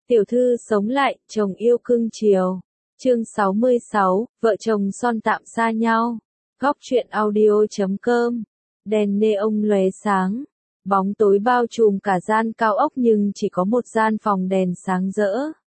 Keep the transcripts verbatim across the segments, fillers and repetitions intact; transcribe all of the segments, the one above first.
Tiểu thư sống lại, chồng yêu cưng chiều. Chương sáu mươi sáu, vợ chồng son tạm xa nhau. Góc truyện audio chấm com. Đèn neon lóe sáng. Bóng tối bao trùm cả gian cao ốc nhưng chỉ có một gian phòng đèn sáng rỡ.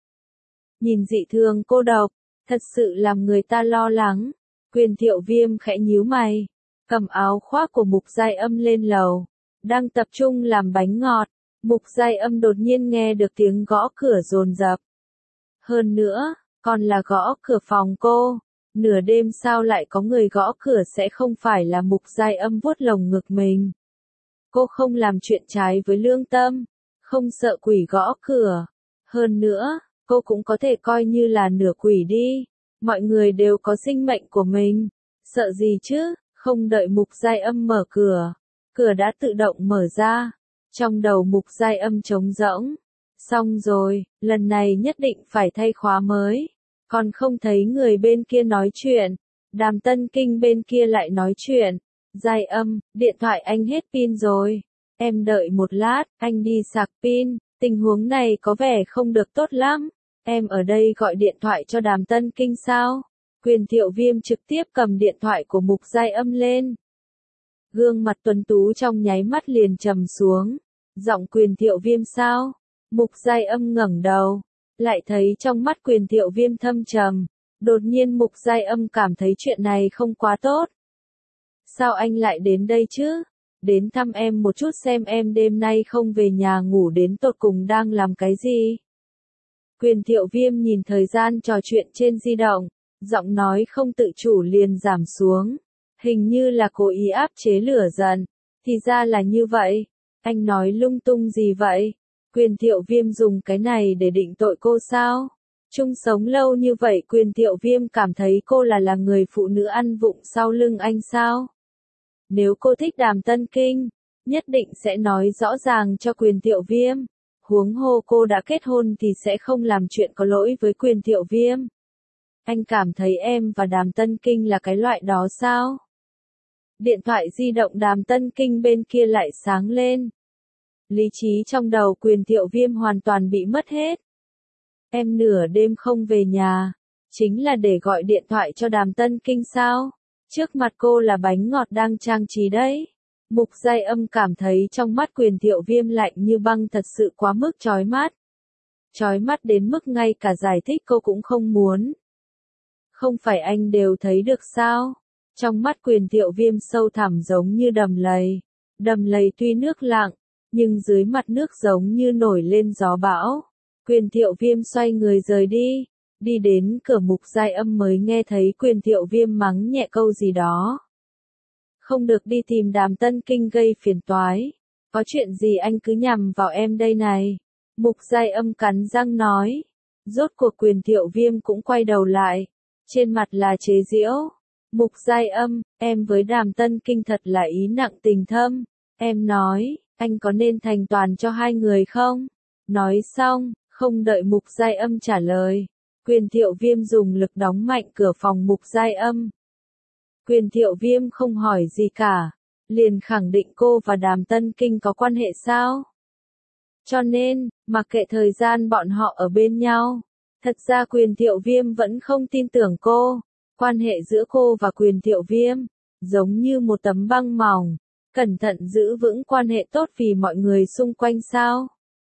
Nhìn dị thường cô độc, thật sự làm người ta lo lắng. Quyền Thiệu Viêm khẽ nhíu mày, cầm áo khoác của Mục Giai Âm lên lầu, đang tập trung làm bánh ngọt. Mục Giai Âm đột nhiên nghe được tiếng gõ cửa dồn dập. Hơn nữa, còn là gõ cửa phòng cô. Nửa đêm sao lại có người gõ cửa sẽ không phải là Mục Giai Âm vuốt lồng ngực mình. Cô không làm chuyện trái với lương tâm, không sợ quỷ gõ cửa. Hơn nữa, cô cũng có thể coi như là nửa quỷ đi. Mọi người đều có sinh mệnh của mình. Sợ gì chứ, không đợi Mục Giai Âm mở cửa. Cửa đã tự động mở ra. Trong đầu Mục Giai Âm trống rỗng. Xong rồi, lần này nhất định phải thay khóa mới. Còn không thấy người bên kia nói chuyện. Đàm Tân Kinh bên kia lại nói chuyện. Giai Âm, điện thoại anh hết pin rồi. Em đợi một lát, anh đi sạc pin. Tình huống này có vẻ không được tốt lắm. Em ở đây gọi điện thoại cho Đàm Tân Kinh sao? Quyền Thiệu Viêm trực tiếp cầm điện thoại của Mục Giai Âm lên. Gương mặt tuấn tú trong nháy mắt liền trầm xuống. Giọng Quyền Thiệu Viêm sao? Mục Giai Âm ngẩng đầu, lại thấy trong mắt Quyền Thiệu Viêm thâm trầm. Đột nhiên Mục Giai Âm cảm thấy chuyện này không quá tốt. Sao anh lại đến đây chứ? Đến thăm em một chút xem em đêm nay không về nhà ngủ đến tột cùng đang làm cái gì? Quyền Thiệu Viêm nhìn thời gian trò chuyện trên di động, giọng nói không tự chủ liền giảm xuống. Hình như là cố ý áp chế lửa giận. Thì ra là như vậy. Anh nói lung tung gì vậy? Quyền Thiệu Viêm dùng cái này để định tội cô sao? Chung sống lâu như vậy Quyền Thiệu Viêm cảm thấy cô là là người phụ nữ ăn vụng sau lưng anh sao? Nếu cô thích Đàm Tân Kinh, nhất định sẽ nói rõ ràng cho Quyền Thiệu Viêm. Huống hồ cô đã kết hôn thì sẽ không làm chuyện có lỗi với Quyền Thiệu Viêm. Anh cảm thấy em và Đàm Tân Kinh là cái loại đó sao? Điện thoại di động Đàm Tân Kinh bên kia lại sáng lên. Lý trí trong đầu Quyền Thiệu Viêm hoàn toàn bị mất hết. Em nửa đêm không về nhà, chính là để gọi điện thoại cho Đàm Tân Kinh sao? Trước mặt cô là bánh ngọt đang trang trí đấy. Mục Giai Âm cảm thấy trong mắt Quyền Thiệu Viêm lạnh như băng thật sự quá mức chói mắt. Chói mắt đến mức ngay cả giải thích cô cũng không muốn. Không phải anh đều thấy được sao? Trong mắt Quyền Thiệu Viêm sâu thẳm giống như đầm lầy. Đầm lầy tuy nước lặng, nhưng dưới mặt nước giống như nổi lên gió bão. Quyền Thiệu Viêm xoay người rời đi. Đi đến cửa Mục Giai Âm mới nghe thấy Quyền Thiệu Viêm mắng nhẹ câu gì đó. Không được đi tìm Đàm Tân Kinh gây phiền toái. Có chuyện gì anh cứ nhằm vào em đây này. Mục Giai Âm cắn răng nói. Rốt cuộc Quyền Thiệu Viêm cũng quay đầu lại. Trên mặt là chế giễu. Mục Giai Âm, em với Đàm Tân Kinh thật là ý nặng tình thâm. Em nói, anh có nên thành toàn cho hai người không? Nói xong, không đợi Mục Giai Âm trả lời. Quyền Thiệu Viêm dùng lực đóng mạnh cửa phòng Mục Giai Âm. Quyền Thiệu Viêm không hỏi gì cả, liền khẳng định cô và Đàm Tân Kinh có quan hệ sao? Cho nên, mặc kệ thời gian bọn họ ở bên nhau, thật ra Quyền Thiệu Viêm vẫn không tin tưởng cô. Quan hệ giữa cô và Quyền Thiệu Viêm, giống như một tấm băng mỏng, cẩn thận giữ vững quan hệ tốt vì mọi người xung quanh sao?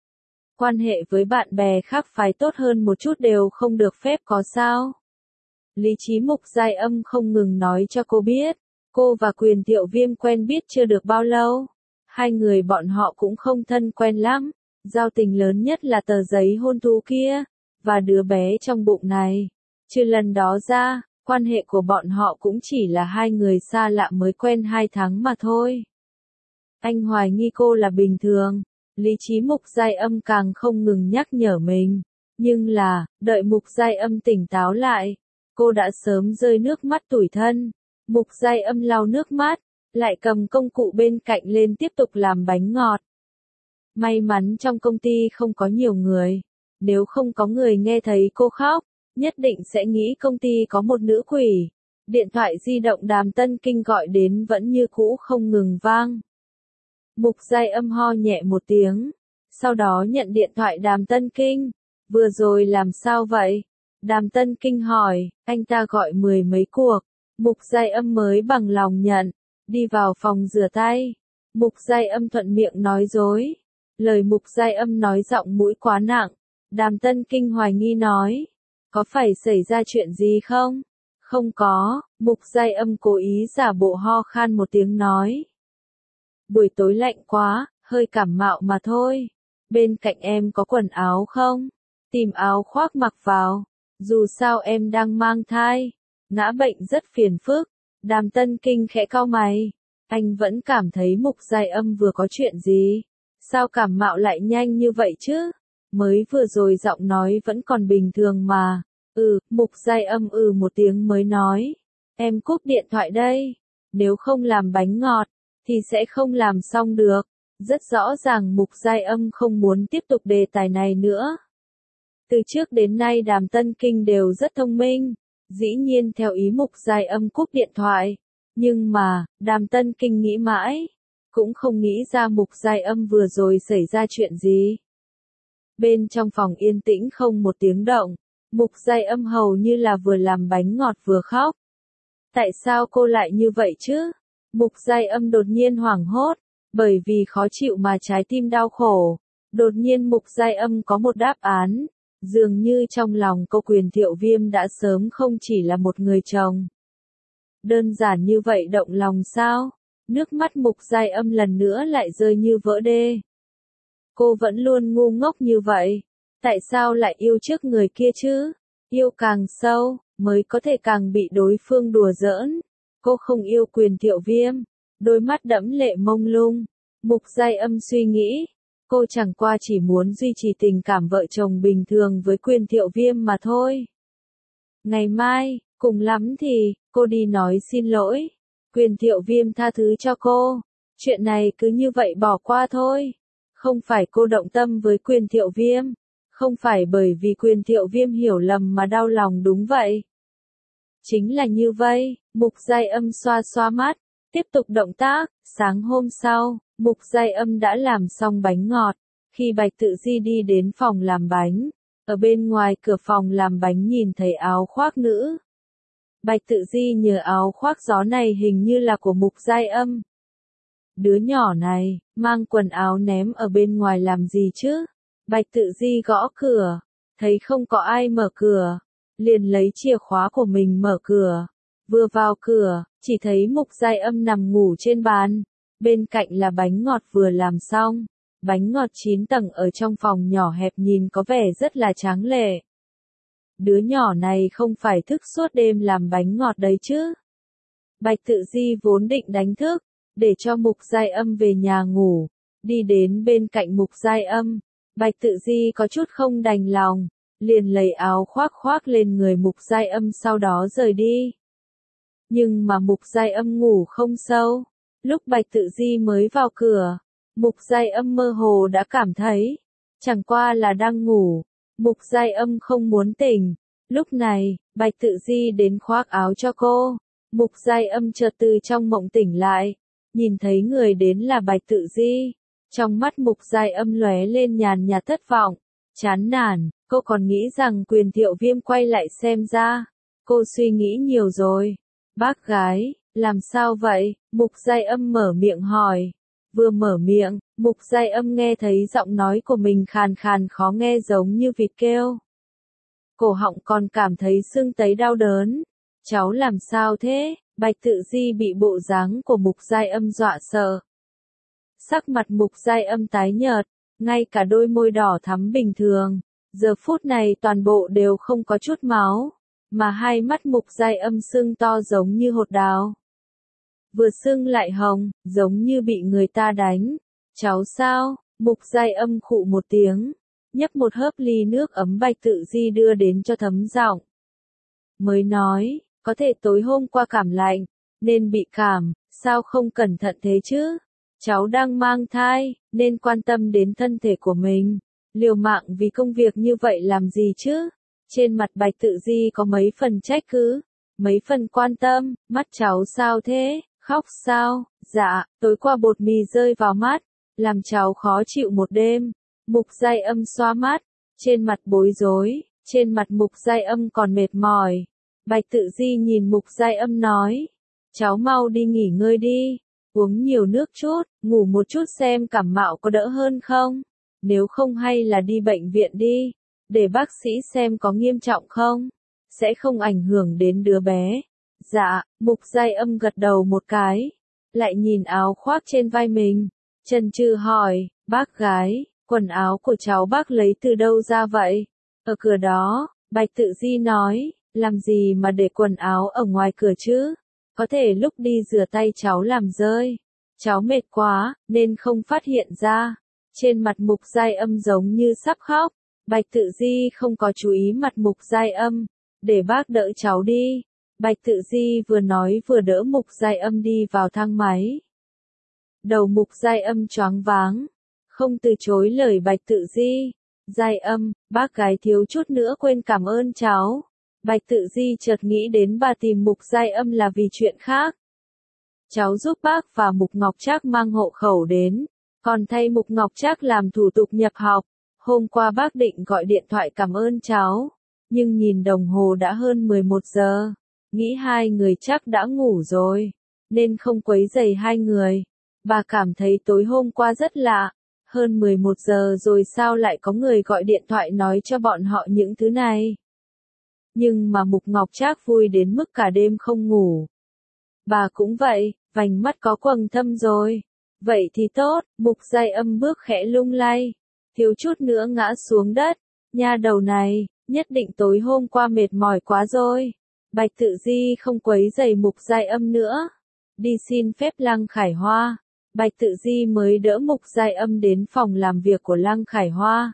Quan hệ với bạn bè khác phái tốt hơn một chút đều không được phép có sao? Lý trí Mục Giai Âm không ngừng nói cho cô biết, cô và Quyền Thiệu Viêm quen biết chưa được bao lâu. Hai người bọn họ cũng không thân quen lắm, giao tình lớn nhất là tờ giấy hôn thú kia, và đứa bé trong bụng này. Trừ lần đó ra, quan hệ của bọn họ cũng chỉ là hai người xa lạ mới quen hai tháng mà thôi. Anh hoài nghi cô là bình thường. Lý trí Mục Giai Âm càng không ngừng nhắc nhở mình. Nhưng là, đợi Mục Giai Âm tỉnh táo lại, cô đã sớm rơi nước mắt tủi thân. Mục Giai Âm lau nước mắt, lại cầm công cụ bên cạnh lên tiếp tục làm bánh ngọt. May mắn trong công ty không có nhiều người. Nếu không có người nghe thấy cô khóc, nhất định sẽ nghĩ công ty có một nữ quỷ. Điện thoại di động Đàm Tân Kinh gọi đến vẫn như cũ không ngừng vang. Mục Giai Âm ho nhẹ một tiếng, sau đó nhận điện thoại Đàm Tân Kinh. Vừa rồi làm sao vậy? Đàm Tân Kinh hỏi, anh ta gọi mười mấy cuộc. Mục Giai Âm mới bằng lòng nhận, đi vào phòng rửa tay. Mục Giai Âm thuận miệng nói dối. Lời Mục Giai Âm nói giọng mũi quá nặng. Đàm Tân Kinh hoài nghi nói, có phải xảy ra chuyện gì không? Không có, Mục Giai Âm cố ý giả bộ ho khan một tiếng nói. Buổi tối lạnh quá, hơi cảm mạo mà thôi. Bên cạnh em có quần áo không? Tìm áo khoác mặc vào. Dù sao em đang mang thai. Ngã bệnh rất phiền phức. Đàm Tân Kinh khẽ cau mày. Anh vẫn cảm thấy Mục Giai Âm vừa có chuyện gì? Sao cảm mạo lại nhanh như vậy chứ? Mới vừa rồi giọng nói vẫn còn bình thường mà. Ừ, Mục Giai Âm ừ một tiếng mới nói. Em cúp điện thoại đây. Nếu không làm bánh ngọt, thì sẽ không làm xong được. Rất rõ ràng Mục Giai Âm không muốn tiếp tục đề tài này nữa. Từ trước đến nay Đàm Tân Kinh đều rất thông minh. Dĩ nhiên theo ý Mục Giai Âm cúp điện thoại. Nhưng mà, Đàm Tân Kinh nghĩ mãi. Cũng không nghĩ ra Mục Giai Âm vừa rồi xảy ra chuyện gì. Bên trong phòng yên tĩnh không một tiếng động. Mục Giai Âm hầu như là vừa làm bánh ngọt vừa khóc. Tại sao cô lại như vậy chứ? Mục Giai Âm đột nhiên hoảng hốt. Bởi vì khó chịu mà trái tim đau khổ. Đột nhiên Mục Giai Âm có một đáp án. Dường như trong lòng cô Quyền Thiệu Viêm đã sớm không chỉ là một người chồng. Đơn giản như vậy động lòng sao? Nước mắt Mục Giai Âm lần nữa lại rơi như vỡ đê. Cô vẫn luôn ngu ngốc như vậy. Tại sao lại yêu trước người kia chứ? Yêu càng sâu, mới có thể càng bị đối phương đùa giỡn. Cô không yêu Quyền Thiệu Viêm. Đôi mắt đẫm lệ mông lung. Mục Giai Âm suy nghĩ. Cô chẳng qua chỉ muốn duy trì tình cảm vợ chồng bình thường với Quyền Thiệu Viêm mà thôi. Ngày mai, cùng lắm thì, cô đi nói xin lỗi. Quyền Thiệu Viêm tha thứ cho cô. Chuyện này cứ như vậy bỏ qua thôi. Không phải cô động tâm với Quyền Thiệu Viêm. Không phải bởi vì Quyền Thiệu Viêm hiểu lầm mà đau lòng đúng vậy. Chính là như vậy, Mục Giai Âm xoa xoa mắt. Tiếp tục động tác, sáng hôm sau, Mục Giai Âm đã làm xong bánh ngọt. Khi Bạch Tự Di đi đến phòng làm bánh, ở bên ngoài cửa phòng làm bánh nhìn thấy áo khoác nữ. Bạch Tự Di nhờ áo khoác gió này hình như là của Mục Giai Âm. Đứa nhỏ này, mang quần áo ném ở bên ngoài làm gì chứ? Bạch Tự Di gõ cửa, thấy không có ai mở cửa, liền lấy chìa khóa của mình mở cửa. Vừa vào cửa, chỉ thấy Mục Giai Âm nằm ngủ trên bàn, bên cạnh là bánh ngọt vừa làm xong. Bánh ngọt chín tầng ở trong phòng nhỏ hẹp nhìn có vẻ rất là tráng lệ. Đứa nhỏ này không phải thức suốt đêm làm bánh ngọt đấy chứ? Bạch Tự Di vốn định đánh thức, để cho Mục Giai Âm về nhà ngủ. Đi đến bên cạnh Mục Giai Âm, Bạch Tự Di có chút không đành lòng, liền lấy áo khoác khoác lên người Mục Giai Âm sau đó rời đi. Nhưng mà Mục Giai Âm ngủ không sâu. Lúc Bạch Tự Di mới vào cửa, Mục Giai Âm mơ hồ đã cảm thấy, chẳng qua là đang ngủ. Mục Giai Âm không muốn tỉnh. Lúc này, Bạch Tự Di đến khoác áo cho cô. Mục Giai Âm chợt từ trong mộng tỉnh lại, nhìn thấy người đến là Bạch Tự Di. Trong mắt Mục Giai Âm lóe lên nhàn nhạt thất vọng, chán nản. Cô còn nghĩ rằng Quyền Thiệu Viêm quay lại xem ra. Cô suy nghĩ nhiều rồi. Bác gái, làm sao vậy? Mục Giai Âm mở miệng hỏi. Vừa mở miệng, Mục Giai Âm nghe thấy giọng nói của mình khàn khàn khó nghe giống như vịt kêu. Cổ họng còn cảm thấy sưng tấy đau đớn. Cháu làm sao thế? Bạch Tự Di bị bộ dáng của Mục Giai Âm dọa sợ. Sắc mặt Mục Giai Âm tái nhợt, ngay cả đôi môi đỏ thắm bình thường, giờ phút này toàn bộ đều không có chút máu, mà hai mắt Mục Giai Âm sưng to giống như hột đào. Vừa sưng lại hồng, giống như bị người ta đánh. Cháu sao? Mục Giai Âm khụ một tiếng, nhấp một hớp ly nước ấm Bạch Tự Di đưa đến cho thấm giọng. Mới nói, có thể tối hôm qua cảm lạnh, nên bị cảm, sao không cẩn thận thế chứ? Cháu đang mang thai, nên quan tâm đến thân thể của mình. Liều mạng vì công việc như vậy làm gì chứ? Trên mặt Bạch Tự Di có mấy phần trách cứ, mấy phần quan tâm. Mắt cháu sao thế? Khóc sao? Dạ, tối qua bột mì rơi vào mắt, làm cháu khó chịu một đêm. Mục Giai Âm xoa mắt, trên mặt bối rối, trên mặt Mục Giai Âm còn mệt mỏi. Bạch Tự Di nhìn Mục Giai Âm nói, cháu mau đi nghỉ ngơi đi, uống nhiều nước chút, ngủ một chút xem cảm mạo có đỡ hơn không, nếu không hay là đi bệnh viện đi, để bác sĩ xem có nghiêm trọng không, sẽ không ảnh hưởng đến đứa bé. Dạ, Mục Giai Âm gật đầu một cái, lại nhìn áo khoác trên vai mình, chần chừ hỏi, bác gái, quần áo của cháu bác lấy từ đâu ra vậy? Ở cửa đó, Bạch Tự Di nói, làm gì mà để quần áo ở ngoài cửa chứ? Có thể lúc đi rửa tay cháu làm rơi. Cháu mệt quá, nên không phát hiện ra. Trên mặt Mục Giai Âm giống như sắp khóc. Bạch Tự Di không có chú ý mặt Mục Giai Âm. Để bác đỡ cháu đi. Bạch Tự Di vừa nói vừa đỡ Mục Giai Âm đi vào thang máy. Đầu Mục Giai Âm choáng váng. Không từ chối lời Bạch Tự Di. Giai Âm, bác gái thiếu chút nữa quên cảm ơn cháu. Bạch Tự Di chợt nghĩ đến bà tìm Mục Giai Âm là vì chuyện khác. Cháu giúp bác và Mục Ngọc Trác mang hộ khẩu đến, còn thay Mục Ngọc Trác làm thủ tục nhập học. Hôm qua bác định gọi điện thoại cảm ơn cháu, nhưng nhìn đồng hồ đã hơn mười một giờ, nghĩ hai người chắc đã ngủ rồi, nên không quấy rầy hai người. Bà cảm thấy tối hôm qua rất lạ, hơn mười một giờ rồi sao lại có người gọi điện thoại nói cho bọn họ những thứ này. Nhưng mà Mục Ngọc Trác vui đến mức cả đêm không ngủ. Bà cũng vậy, vành mắt có quầng thâm rồi. Vậy thì tốt, Mục Giai Âm bước khẽ lung lay, thiếu chút nữa ngã xuống đất. Nha đầu này, nhất định tối hôm qua mệt mỏi quá rồi. Bạch Tự Di không quấy rầy Mục Giai Âm nữa. Đi xin phép Lăng Khải Hoa. Bạch Tự Di mới đỡ Mục Giai Âm đến phòng làm việc của Lăng Khải Hoa.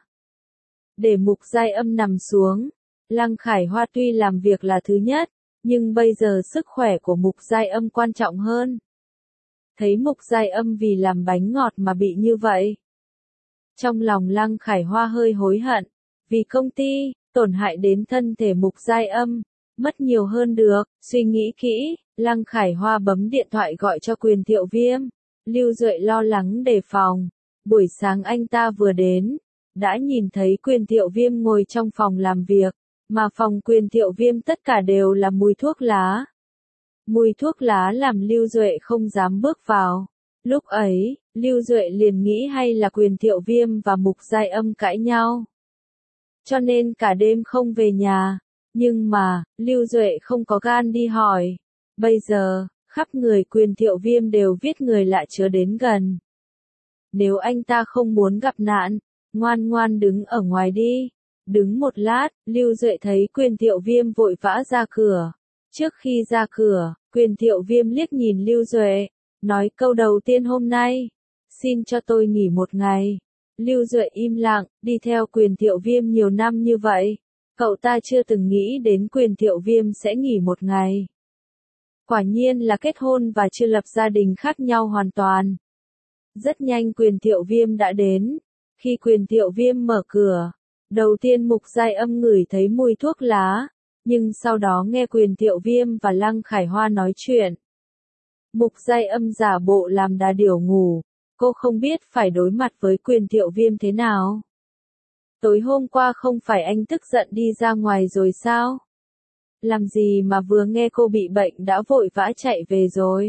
Để Mục Giai Âm nằm xuống. Lăng Khải Hoa tuy làm việc là thứ nhất, nhưng bây giờ sức khỏe của Mục Giai Âm quan trọng hơn. Thấy Mục Giai Âm vì làm bánh ngọt mà bị như vậy. Trong lòng Lăng Khải Hoa hơi hối hận, vì công ty, tổn hại đến thân thể Mục Giai Âm, mất nhiều hơn được, suy nghĩ kỹ, Lăng Khải Hoa bấm điện thoại gọi cho Quyền Thiệu Viêm. Lưu Duệ lo lắng đề phòng, buổi sáng anh ta vừa đến, đã nhìn thấy Quyền Thiệu Viêm ngồi trong phòng làm việc. Mà phòng Quyền Thiệu Viêm tất cả đều là mùi thuốc lá. Mùi thuốc lá làm Lưu Duệ không dám bước vào. Lúc ấy, Lưu Duệ liền nghĩ hay là Quyền Thiệu Viêm và Mục Giai Âm cãi nhau. Cho nên cả đêm không về nhà. Nhưng mà, Lưu Duệ không có gan đi hỏi. Bây giờ, khắp người Quyền Thiệu Viêm đều viết người lạ chớ đến gần. Nếu anh ta không muốn gặp nạn, ngoan ngoan đứng ở ngoài đi. Đứng một lát, Lưu Duệ thấy Quyền Thiệu Viêm vội vã ra cửa. Trước khi ra cửa, Quyền Thiệu Viêm liếc nhìn Lưu Duệ, nói câu đầu tiên hôm nay, xin cho tôi nghỉ một ngày. Lưu Duệ im lặng, đi theo Quyền Thiệu Viêm nhiều năm như vậy, cậu ta chưa từng nghĩ đến Quyền Thiệu Viêm sẽ nghỉ một ngày. Quả nhiên là kết hôn và chưa lập gia đình khác nhau hoàn toàn. Rất nhanh Quyền Thiệu Viêm đã đến. Khi Quyền Thiệu Viêm mở cửa, đầu tiên Mục Giai Âm ngửi thấy mùi thuốc lá, nhưng sau đó nghe Quyền Thiệu Viêm và Lăng Khải Hoa nói chuyện. Mục Giai Âm giả bộ làm đà điểu ngủ, cô không biết phải đối mặt với Quyền Thiệu Viêm thế nào. Tối hôm qua không phải anh tức giận đi ra ngoài rồi sao? Làm gì mà vừa nghe cô bị bệnh đã vội vã chạy về rồi?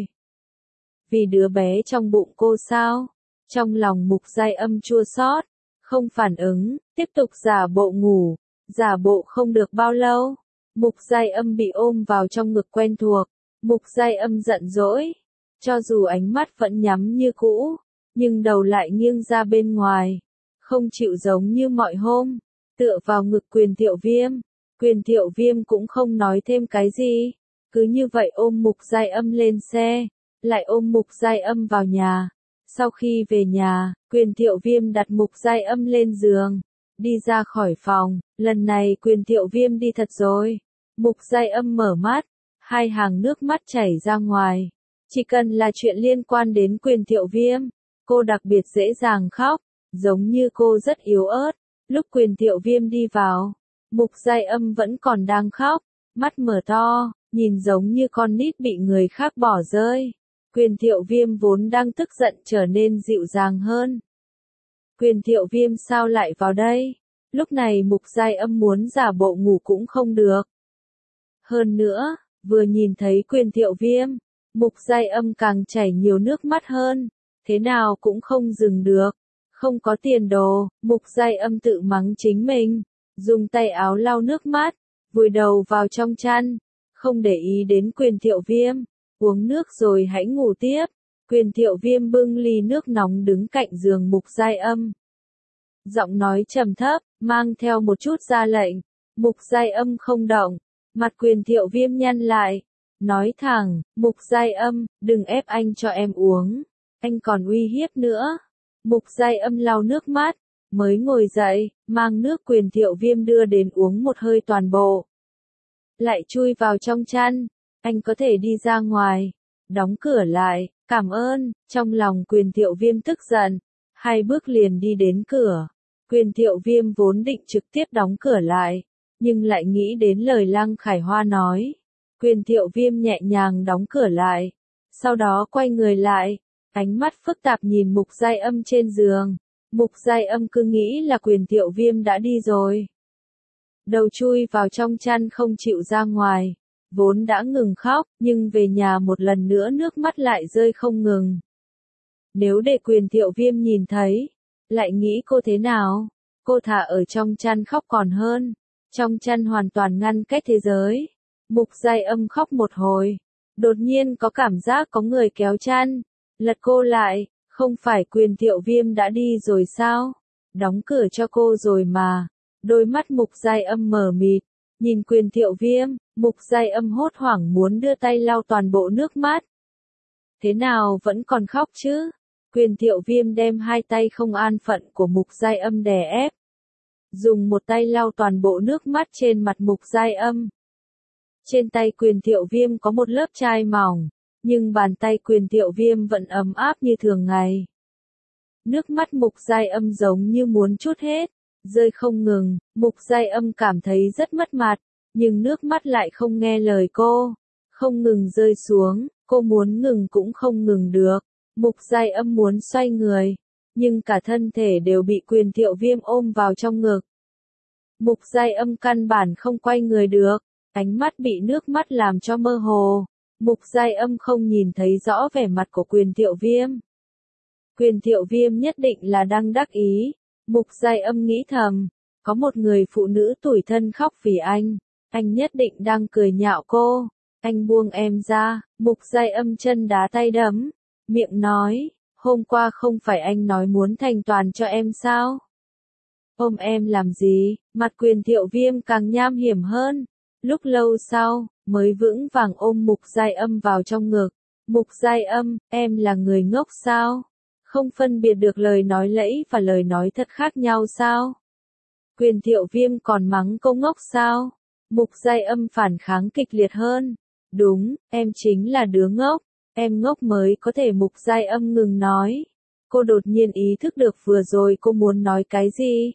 Vì đứa bé trong bụng cô sao? Trong lòng Mục Giai Âm chua xót, không phản ứng, tiếp tục giả bộ ngủ. Giả bộ không được bao lâu, Mục Giai Âm bị ôm vào trong ngực quen thuộc. Mục Giai Âm giận dỗi, cho dù ánh mắt vẫn nhắm như cũ, nhưng đầu lại nghiêng ra bên ngoài, không chịu giống như mọi hôm, tựa vào ngực Quyền Thiệu Viêm. Quyền Thiệu Viêm cũng không nói thêm cái gì, cứ như vậy ôm Mục Giai Âm lên xe, lại ôm Mục Giai Âm vào nhà. Sau khi về nhà, Quyền Thiệu Viêm đặt Mục Giai Âm lên giường, đi ra khỏi phòng. Lần này Quyền Thiệu Viêm đi thật rồi. Mục Giai Âm mở mắt, hai hàng nước mắt chảy ra ngoài. Chỉ cần là chuyện liên quan đến Quyền Thiệu Viêm, cô đặc biệt dễ dàng khóc, giống như cô rất yếu ớt. Lúc Quyền Thiệu Viêm đi vào, Mục Giai Âm vẫn còn đang khóc, mắt mở to, nhìn giống như con nít bị người khác bỏ rơi. Quyền Thiệu Viêm vốn đang tức giận trở nên dịu dàng hơn. Quyền Thiệu Viêm sao lại vào đây? Lúc này Mục Giai Âm muốn giả bộ ngủ cũng không được. Hơn nữa, vừa nhìn thấy Quyền Thiệu Viêm, Mục Giai Âm càng chảy nhiều nước mắt hơn, thế nào cũng không dừng được. Không có tiền đồ, Mục Giai Âm tự mắng chính mình, dùng tay áo lau nước mắt, vùi đầu vào trong chăn, không để ý đến Quyền Thiệu Viêm, uống nước rồi hãy ngủ tiếp. Quyền Thiệu Viêm bưng ly nước nóng đứng cạnh giường Mục Giai Âm. Giọng nói trầm thấp, mang theo một chút ra lệnh. Mục Giai Âm không động, mặt Quyền Thiệu Viêm nhăn lại, nói thẳng, Mục Giai Âm, đừng ép anh cho em uống, anh còn uy hiếp nữa. Mục Giai Âm lau nước mắt, mới ngồi dậy, mang nước Quyền Thiệu Viêm đưa đến uống một hơi toàn bộ. Lại chui vào trong chăn, anh có thể đi ra ngoài, đóng cửa lại, cảm ơn. Trong lòng Quyền Thiệu Viêm tức giận, hai bước liền đi đến cửa. Quyền Thiệu Viêm vốn định trực tiếp đóng cửa lại, nhưng lại nghĩ đến lời Lăng Khải Hoa nói. Quyền Thiệu Viêm nhẹ nhàng đóng cửa lại, sau đó quay người lại, ánh mắt phức tạp nhìn Mục Giai Âm trên giường. Mục Giai Âm cứ nghĩ là Quyền Thiệu Viêm đã đi rồi. Đầu chui vào trong chăn không chịu ra ngoài, vốn đã ngừng khóc, nhưng về nhà một lần nữa nước mắt lại rơi không ngừng. Nếu để Quyền Thiệu Viêm nhìn thấy, lại nghĩ cô thế nào? Cô thà ở trong chăn khóc còn hơn. Trong chăn hoàn toàn ngăn cách thế giới. Mục Giai Âm khóc một hồi, đột nhiên có cảm giác có người kéo chăn, lật cô lại, không phải Quyền Thiệu Viêm đã đi rồi sao? Đóng cửa cho cô rồi mà. Đôi mắt Mục Giai Âm mờ mịt, nhìn Quyền Thiệu Viêm, Mục Giai Âm hốt hoảng muốn đưa tay lau toàn bộ nước mắt. Thế nào vẫn còn khóc chứ? Quyền Thiệu Viêm đem hai tay không an phận của Mục Giai Âm đè ép, dùng một tay lau toàn bộ nước mắt trên mặt Mục Giai Âm. Trên tay Quyền Thiệu Viêm có một lớp chai mỏng, nhưng bàn tay Quyền Thiệu Viêm vẫn ấm áp như thường ngày. Nước mắt Mục Giai Âm giống như muốn trút hết, rơi không ngừng. Mục Giai Âm cảm thấy rất mất mặt, nhưng nước mắt lại không nghe lời cô, không ngừng rơi xuống, cô muốn ngừng cũng không ngừng được. Mục Giai Âm muốn xoay người, nhưng cả thân thể đều bị Quyền Thiệu Viêm ôm vào trong ngực. Mục Giai Âm căn bản không quay người được, ánh mắt bị nước mắt làm cho mơ hồ. Mục Giai Âm không nhìn thấy rõ vẻ mặt của Quyền Thiệu Viêm. Quyền Thiệu Viêm nhất định là đang đắc ý. Mục Giai Âm nghĩ thầm, có một người phụ nữ tủi thân khóc vì anh, anh nhất định đang cười nhạo cô. Anh buông em ra. Mục Giai Âm chân đá tay đấm, miệng nói, hôm qua không phải anh nói muốn thành toàn cho em sao? Ôm em làm gì? Mặt Quyền Thiệu Viêm càng nham hiểm hơn. Lúc lâu sau, mới vững vàng ôm Mục Giai Âm vào trong ngực. Mục Giai Âm, em là người ngốc sao? Không phân biệt được lời nói lẫy và lời nói thật khác nhau sao? Quyền Thiệu Viêm còn mắng cô ngốc sao? Mục Giai Âm phản kháng kịch liệt hơn. Đúng, em chính là đứa ngốc. Em ngốc mới có thể. Mục Giai Âm ngừng nói. Cô đột nhiên ý thức được vừa rồi cô muốn nói cái gì.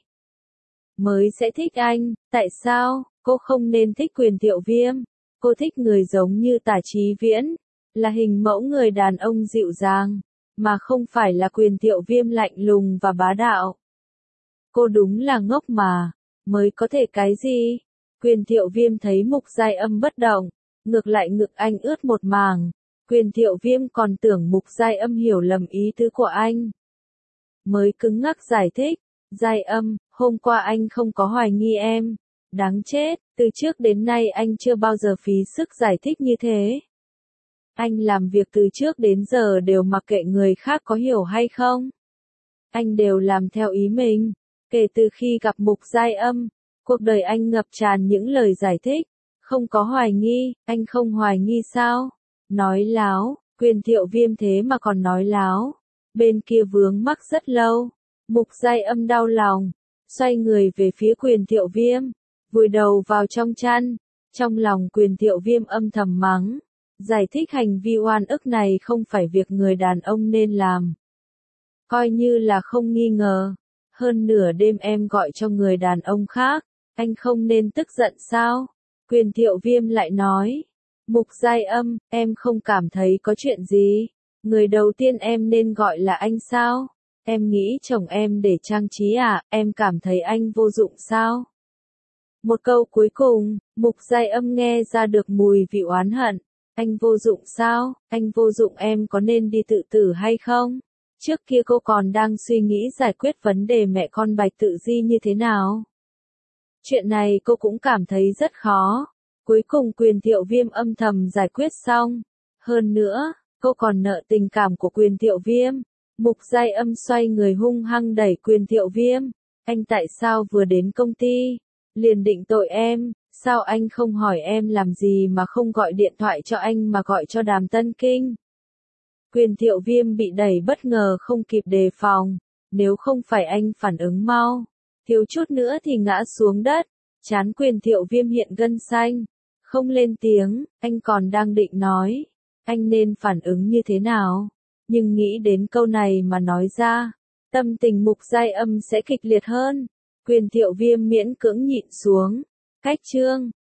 Mới sẽ thích anh, tại sao? Cô không nên thích Quyền Thiệu Viêm. Cô thích người giống như Tả Chí Viễn, là hình mẫu người đàn ông dịu dàng, mà không phải là Quyền Thiệu Viêm lạnh lùng và bá đạo. Cô đúng là ngốc mà, mới có thể cái gì? Quyền Thiệu Viêm thấy Mục Giai Âm bất động, ngược lại ngực anh ướt một mảng. Quyền Thiệu Viêm còn tưởng Mục Giai Âm hiểu lầm ý tứ của anh. Mới cứng ngắc giải thích, Giai Âm, hôm qua anh không có hoài nghi em. Đáng chết, từ trước đến nay anh chưa bao giờ phí sức giải thích như thế. Anh làm việc từ trước đến giờ đều mặc kệ người khác có hiểu hay không. Anh đều làm theo ý mình. Kể từ khi gặp Mục Giai Âm, cuộc đời anh ngập tràn những lời giải thích. Không có hoài nghi, anh không hoài nghi sao? Nói láo, Quyền Thiệu Viêm thế mà còn nói láo. Bên kia vướng mắc rất lâu. Mục Giai Âm đau lòng, xoay người về phía Quyền Thiệu Viêm, vùi đầu vào trong chăn. Trong lòng Quyền Thiệu Viêm âm thầm mắng, giải thích hành vi oan ức này không phải việc người đàn ông nên làm. Coi như là không nghi ngờ, hơn nửa đêm em gọi cho người đàn ông khác, anh không nên tức giận sao? Quyền Thiệu Viêm lại nói, Mục Giai Âm, em không cảm thấy có chuyện gì, người đầu tiên em nên gọi là anh sao? Em nghĩ chồng em để trang trí à, em cảm thấy anh vô dụng sao? Một câu cuối cùng, Mục Giai Âm nghe ra được mùi vị oán hận. Anh vô dụng sao? Anh vô dụng em có nên đi tự tử hay không? Trước kia cô còn đang suy nghĩ giải quyết vấn đề mẹ con Bạch Tự Di như thế nào. Chuyện này cô cũng cảm thấy rất khó. Cuối cùng Quyền Thiệu Viêm âm thầm giải quyết xong. Hơn nữa, cô còn nợ tình cảm của Quyền Thiệu Viêm. Mục Giai Âm xoay người hung hăng đẩy Quyền Thiệu Viêm. Anh tại sao vừa đến công ty, liền định tội em, sao anh không hỏi em làm gì mà không gọi điện thoại cho anh mà gọi cho Đàm Tân Kinh. Quyền Thiệu Viêm bị đẩy bất ngờ không kịp đề phòng, nếu không phải anh phản ứng mau, thiếu chút nữa thì ngã xuống đất, trán Quyền Thiệu Viêm hiện gân xanh, không lên tiếng, anh còn đang định nói, anh nên phản ứng như thế nào, nhưng nghĩ đến câu này mà nói ra, tâm tình Mục Giai Âm sẽ kịch liệt hơn. Quyền Thiệu Viêm miễn cưỡng nhịn xuống, cách chương